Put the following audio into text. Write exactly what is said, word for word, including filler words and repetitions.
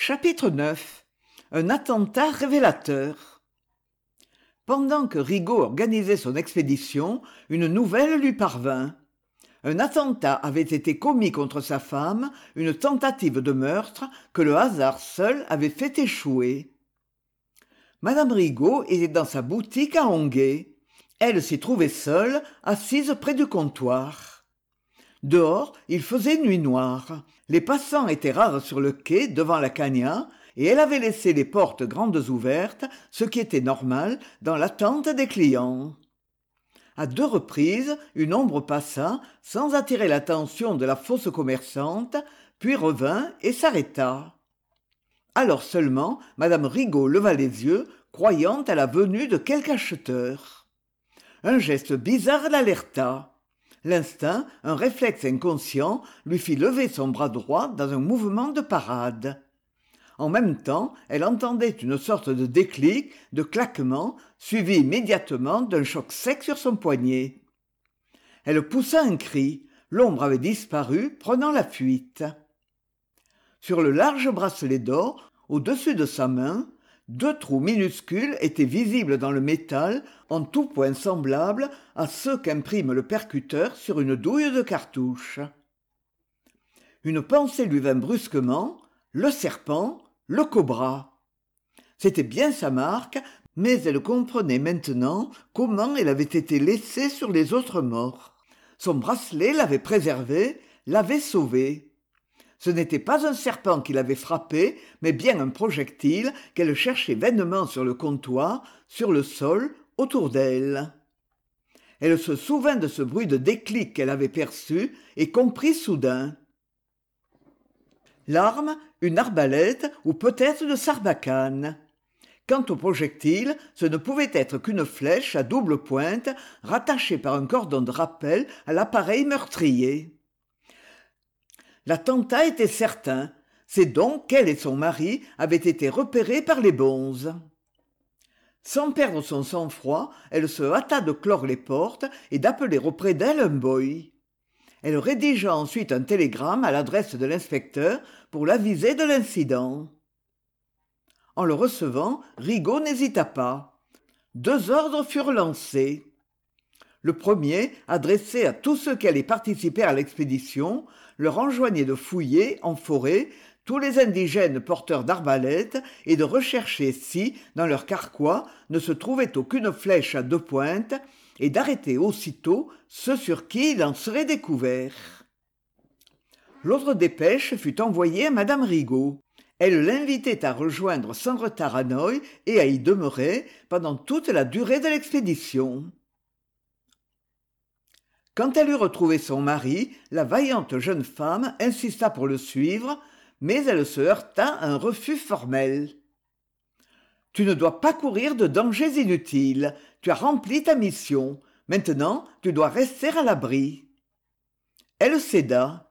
Chapitre neuf. Un attentat révélateur. Pendant que Rigaud organisait son expédition, une nouvelle lui parvint. Un attentat avait été commis contre sa femme, une tentative de meurtre que le hasard seul avait fait échouer. Madame Rigaud était dans sa boutique à Onguet. Elle s'y trouvait seule, assise près du comptoir. Dehors, il faisait nuit noire. Les passants étaient rares sur le quai devant la Cagna, et elle avait laissé les portes grandes ouvertes, ce qui était normal dans l'attente des clients. À deux reprises, une ombre passa, sans attirer l'attention de la fausse commerçante, puis revint et s'arrêta. Alors seulement, madame Rigaud leva les yeux, croyant à la venue de quelque acheteur. Un geste bizarre l'alerta. L'instinct, un réflexe inconscient, lui fit lever son bras droit dans un mouvement de parade. En même temps, elle entendait une sorte de déclic, de claquement, suivi immédiatement d'un choc sec sur son poignet. Elle poussa un cri. L'ombre avait disparu, prenant la fuite. Sur le large bracelet d'or, au-dessus de sa main, deux trous minuscules étaient visibles dans le métal, en tout point semblables à ceux qu'imprime le percuteur sur une douille de cartouche. Une pensée lui vint brusquement, le serpent, le cobra. C'était bien sa marque, mais elle comprenait maintenant comment elle avait été laissée sur les autres morts. Son bracelet l'avait préservée, l'avait sauvée. Ce n'était pas un serpent qui l'avait frappée, mais bien un projectile qu'elle cherchait vainement sur le comptoir, sur le sol, autour d'elle. Elle se souvint de ce bruit de déclic qu'elle avait perçu et comprit soudain. L'arme, une arbalète ou peut-être de sarbacane. Quant au projectile, ce ne pouvait être qu'une flèche à double pointe rattachée par un cordon de rappel à l'appareil meurtrier. L'attentat était certain, c'est donc qu'elle et son mari avaient été repérés par les bonzes. Sans perdre son sang-froid, elle se hâta de clore les portes et d'appeler auprès d'elle un boy. Elle rédigea ensuite un télégramme à l'adresse de l'inspecteur pour l'aviser de l'incident. En le recevant, Rigaud n'hésita pas. Deux ordres furent lancés. Le premier, adressé à tous ceux qui allaient participer à l'expédition, leur enjoignait de fouiller, en forêt, tous les indigènes porteurs d'arbalètes et de rechercher si, dans leur carquois, ne se trouvait aucune flèche à deux pointes, et d'arrêter aussitôt ceux sur qui il en serait découvert. L'autre dépêche fut envoyée à madame Rigaud. Elle l'invitait à rejoindre sans retard Hanoï et à y demeurer pendant toute la durée de l'expédition. Quand elle eut retrouvé son mari, la vaillante jeune femme insista pour le suivre, mais elle se heurta à un refus formel. « Tu ne dois pas courir de dangers inutiles. Tu as rempli ta mission. Maintenant, tu dois rester à l'abri. » Elle céda.